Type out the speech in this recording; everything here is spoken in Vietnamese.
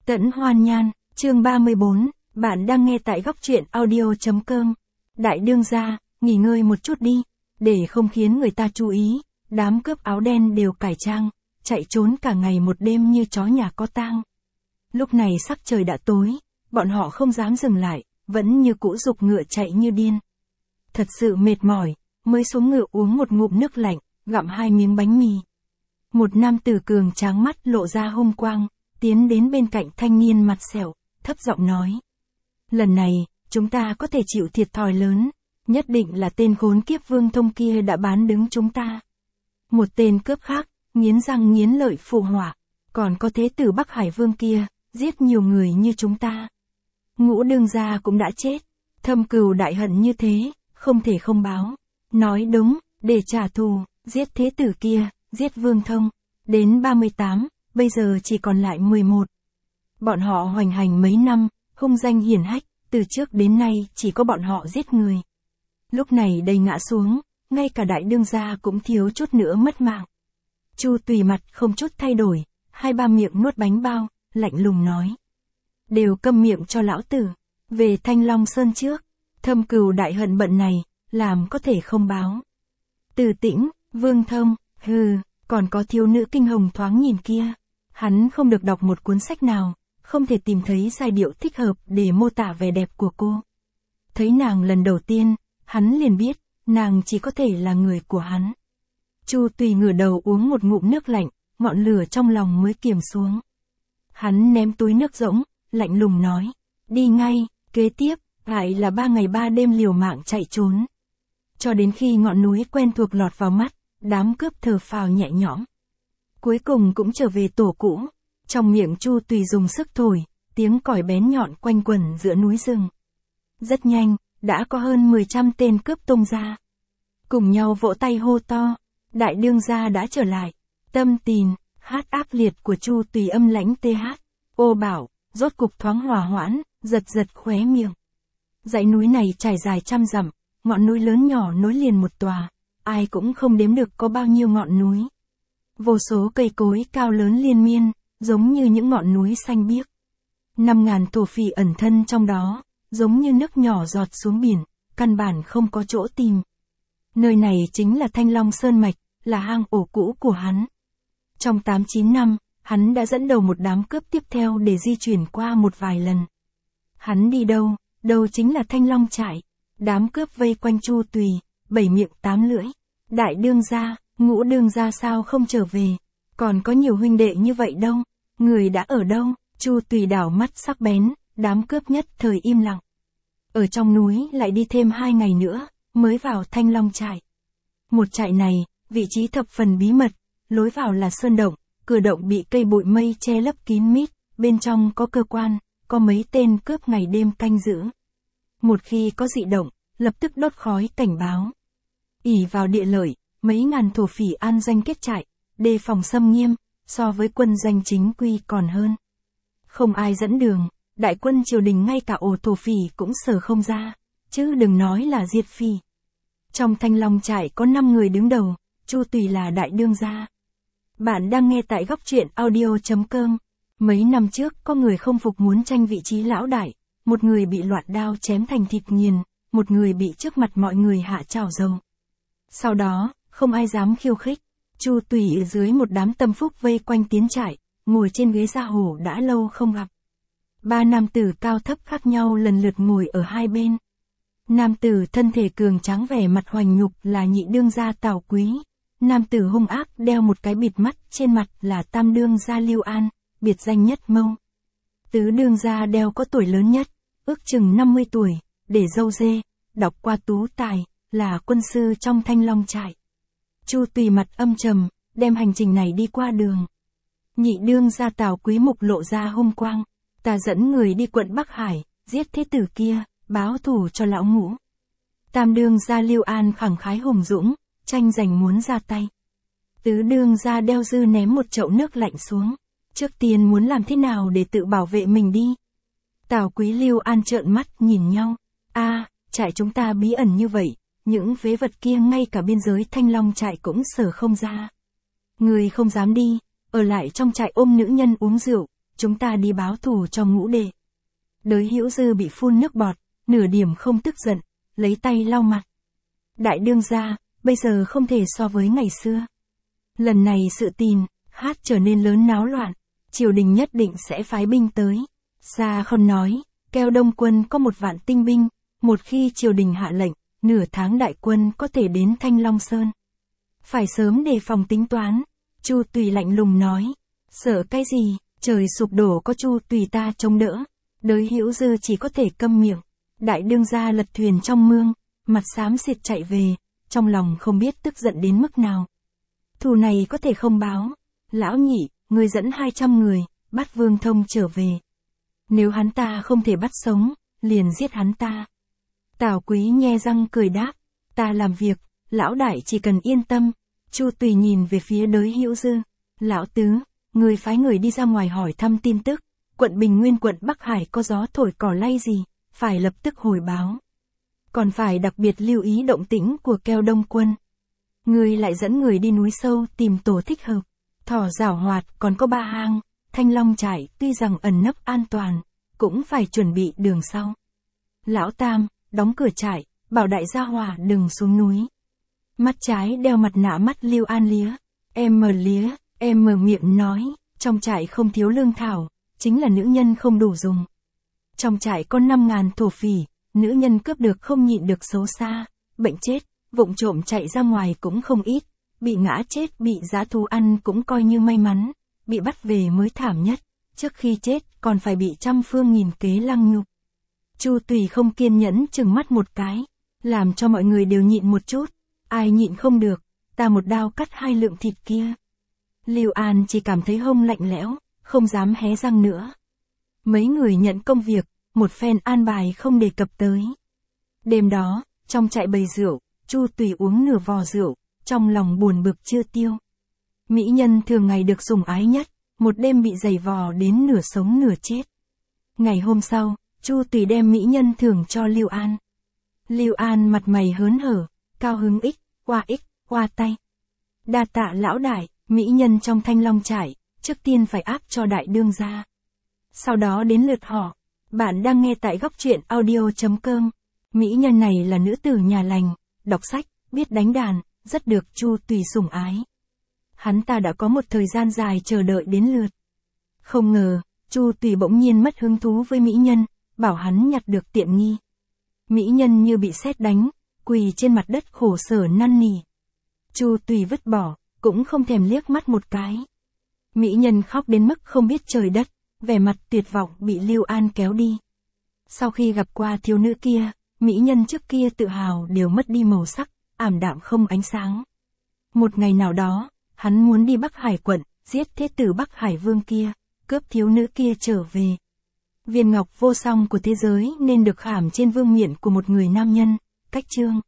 Tẫn Hoan Nhan, chương 34, bạn đang nghe tại góc truyện audio.com. Đại đương gia, nghỉ ngơi một chút đi, để không khiến người ta chú ý, đám cướp áo đen đều cải trang, chạy trốn cả ngày một đêm như chó nhà có tang. Lúc này sắc trời đã tối, bọn họ không dám dừng lại, vẫn như cũ giục ngựa chạy như điên. Thật sự mệt mỏi, mới xuống ngựa uống một ngụm nước lạnh, gặm 2 miếng bánh mì. Một nam tử cường tráng mắt lộ ra hung quang, tiến đến bên cạnh thanh niên mặt sẹo, thấp giọng nói. Lần này, chúng ta có thể chịu thiệt thòi lớn, nhất định là tên khốn kiếp Vương Thông kia đã bán đứng chúng ta. Một tên cướp khác, nghiến răng nghiến lợi phụ họa, còn có thế tử Bắc Hải Vương kia, giết nhiều người như chúng ta. Ngũ đương gia cũng đã chết, thâm cừu đại hận như thế, không thể không báo. Nói đúng, để trả thù, giết thế tử kia, giết Vương Thông, đến 38, bây giờ chỉ còn lại 11. Bọn họ hoành hành mấy năm, hung danh hiển hách, từ trước đến nay chỉ có bọn họ giết người. Lúc này đầy ngã xuống, ngay cả đại đương gia cũng thiếu chút nữa mất mạng. Chu Tùy mặt không chút thay đổi, 2-3 miệng nuốt bánh bao, lạnh lùng nói. Đều câm miệng cho lão tử, về Thanh Long Sơn trước, thâm cừu đại hận bận này, làm có thể không báo. Từ Tĩnh, Vương Thông, còn có thiếu nữ kinh hồng thoáng nhìn kia. Hắn không được đọc một cuốn sách nào, không thể tìm thấy giai điệu thích hợp để mô tả vẻ đẹp của cô. Thấy nàng lần đầu tiên, hắn liền biết, nàng chỉ có thể là người của hắn. Chu Tùy ngửa đầu uống một ngụm nước lạnh, ngọn lửa trong lòng mới kiềm xuống. Hắn ném túi nước rỗng, lạnh lùng nói, đi ngay, kế tiếp, lại là 3 ngày 3 đêm liều mạng chạy trốn. Cho đến khi ngọn núi quen thuộc lọt vào mắt, đám cướp thở phào nhẹ nhõm. Cuối cùng cũng trở về tổ cũ, trong miệng Chu Tùy dùng sức thổi, tiếng còi bén nhọn quanh quẩn giữa núi rừng. Rất nhanh, đã có hơn 100 tên cướp tung ra. Cùng nhau vỗ tay hô to, đại đương gia đã trở lại. Tâm tình, hát ác liệt của Chu Tùy âm lãnh TH, ô bảo, rốt cục thoáng hòa hoãn, giật giật khóe miệng. Dãy núi này trải dài trăm dặm, ngọn núi lớn nhỏ nối liền một tòa, ai cũng không đếm được có bao nhiêu ngọn núi. Vô số cây cối cao lớn liên miên, giống như những ngọn núi xanh biếc. 5.000 thổ phỉ ẩn thân trong đó, giống như nước nhỏ giọt xuống biển, căn bản không có chỗ tìm. Nơi này chính là Thanh Long Sơn Mạch, là hang ổ cũ của hắn. Trong 8-9 năm, hắn đã dẫn đầu một đám cướp tiếp theo để di chuyển qua một vài lần. Hắn đi đâu, đâu chính là Thanh Long trại. Đám cướp vây quanh Chu Tùy, 7 miệng 8 lưỡi. Đại đương gia, ngũ đương gia sao không trở về? Còn có nhiều huynh đệ như vậy đâu? Người đã ở đâu? Chu Tùy đảo mắt sắc bén, đám cướp nhất thời im lặng. Ở trong núi lại đi thêm 2 ngày nữa, mới vào Thanh Long trại. Một trại này, vị trí thập phần bí mật, lối vào là sơn động, cửa động bị cây bụi mây che lấp kín mít, bên trong có cơ quan, có mấy tên cướp ngày đêm canh giữ. Một khi có dị động, lập tức đốt khói cảnh báo. Ỷ vào địa lợi, mấy ngàn thổ phỉ an doanh kết trại, đề phòng xâm nghiêm, so với quân doanh chính quy còn hơn. Không ai dẫn đường, đại quân triều đình ngay cả ổ thổ phỉ cũng sở không ra, chứ đừng nói là diệt phỉ. Trong Thanh Long trại có 5 người đứng đầu, Chu Tùy là đại đương gia. Bạn đang nghe tại góc truyện audio.com. Mấy năm trước có người không phục muốn tranh vị trí lão đại, một người bị loạt đao chém thành thịt nghiền, một người bị trước mặt mọi người hạ chảo dầu. Sau đó, không ai dám khiêu khích, Chu Tùy ở dưới một đám tâm phúc vây quanh tiến trại, ngồi trên ghế da hổ đã lâu không gặp. 3 nam tử cao thấp khác nhau lần lượt ngồi ở hai bên. Nam tử thân thể cường tráng vẻ mặt hoành nhục là nhị đương gia Tào Quý. Nam tử hung ác đeo một cái bịt mắt trên mặt là tam đương gia Lưu An, biệt danh Nhất Mâu. Tứ đương gia đeo có tuổi lớn nhất, ước chừng 50 tuổi, để râu dê, đọc qua tú tài, là quân sư trong Thanh Long trại. Chu Tùy mặt âm trầm, đem hành trình này đi qua đường. Nhị đương gia Tào Quý mục lộ ra hung quang, ta dẫn người đi quận Bắc Hải, giết thế tử kia, báo thù cho lão Ngũ. Tam đương gia Lưu An khẳng khái hùng dũng, tranh giành muốn ra tay. Tứ đương gia đeo dư ném một chậu nước lạnh xuống, trước tiên muốn làm thế nào để tự bảo vệ mình đi. Tào Quý Lưu An trợn mắt nhìn nhau, trại chúng ta bí ẩn như vậy, những phế vật kia ngay cả biên giới Thanh Long trại cũng sở không ra. Người không dám đi, ở lại trong trại ôm nữ nhân uống rượu, chúng ta đi báo thù cho Ngũ đệ. Đới Hữu Dư bị phun nước bọt, nửa điểm không tức giận, lấy tay lau mặt. Đại đương gia, bây giờ không thể so với ngày xưa. Lần này sự tình, hát trở nên lớn náo loạn, triều đình nhất định sẽ phái binh tới. Gia Khôn nói, Keo Đông quân có 1 vạn tinh binh, một khi triều đình hạ lệnh, nửa tháng đại quân có thể đến Thanh Long Sơn. Phải sớm đề phòng tính toán. Chu Tùy lạnh lùng nói, sợ cái gì, trời sụp đổ có Chu Tùy ta chống đỡ. Đới Hữu Dư chỉ có thể câm miệng. Đại đương gia lật thuyền trong mương, mặt xám xịt chạy về, trong lòng không biết tức giận đến mức nào. Thù này có thể không báo. Lão Nhị, ngươi dẫn 200 người, bắt Vương Thông trở về. Nếu hắn ta không thể bắt sống, liền giết hắn ta. Tào Quý nhe răng cười đáp, ta làm việc, lão đại chỉ cần yên tâm. Chu Tùy nhìn về phía Đới Hữu Dư, lão tứ, người phái người đi ra ngoài hỏi thăm tin tức, quận Bình Nguyên quận Bắc Hải có gió thổi cỏ lay gì, phải lập tức hồi báo. Còn phải đặc biệt lưu ý động tĩnh của Keo Đông quân. Người lại dẫn người đi núi sâu tìm tổ thích hợp. Thỏ giảo hoạt còn có 3 hang, Thanh Long trại tuy rằng ẩn nấp an toàn, cũng phải chuẩn bị đường sau. Lão Tam, đóng cửa trại, bảo đại gia hỏa đừng xuống núi. Mắt trái đeo mặt nạ mắt Lưu An lía, em mở miệng nói, trong trại không thiếu lương thảo, chính là nữ nhân không đủ dùng. Trong trại có 5.000 thổ phỉ, nữ nhân cướp được không nhịn được xấu xa, bệnh chết, vụng trộm chạy ra ngoài cũng không ít, bị ngã chết bị dã thú ăn cũng coi như may mắn, bị bắt về mới thảm nhất, trước khi chết còn phải bị trăm phương nghìn kế lăng nhục. Chu Tùy không kiên nhẫn chừng mắt một cái, làm cho mọi người đều nhịn một chút, ai nhịn không được, ta một đao cắt 2 lượng thịt kia. Lưu An chỉ cảm thấy hông lạnh lẽo, không dám hé răng nữa. Mấy người nhận công việc, một phen an bài không đề cập tới. Đêm đó, trong trại bày rượu, Chu Tùy uống nửa vò rượu, trong lòng buồn bực chưa tiêu. Mỹ nhân thường ngày được sủng ái nhất, một đêm bị giày vò đến nửa sống nửa chết. Ngày hôm sau, Chu Tùy đem mỹ nhân thưởng cho Lưu An. Lưu An mặt mày hớn hở, cao hứng qua tay. Đa tạ lão đại, mỹ nhân trong Thanh Long trại, trước tiên phải áp cho đại đương gia. Sau đó đến lượt họ. Bạn đang nghe tại góc truyện audio.com. Mỹ nhân này là nữ tử nhà lành, đọc sách, biết đánh đàn, rất được Chu Tùy sủng ái. Hắn ta đã có một thời gian dài chờ đợi đến lượt. Không ngờ, Chu Tùy bỗng nhiên mất hứng thú với mỹ nhân, bảo hắn nhặt được tiện nghi. Mỹ nhân như bị sét đánh, quỳ trên mặt đất khổ sở năn nỉ. Chu Tùy vứt bỏ, cũng không thèm liếc mắt một cái. Mỹ nhân khóc đến mức không biết trời đất, vẻ mặt tuyệt vọng bị Lưu An kéo đi. Sau khi gặp qua thiếu nữ kia, mỹ nhân trước kia tự hào đều mất đi màu sắc, ảm đạm không ánh sáng. Một ngày nào đó, hắn muốn đi Bắc Hải quận, giết thế tử Bắc Hải vương kia, cướp thiếu nữ kia trở về. Viên ngọc vô song của thế giới nên được khảm trên vương miện của một người nam nhân. Cách chương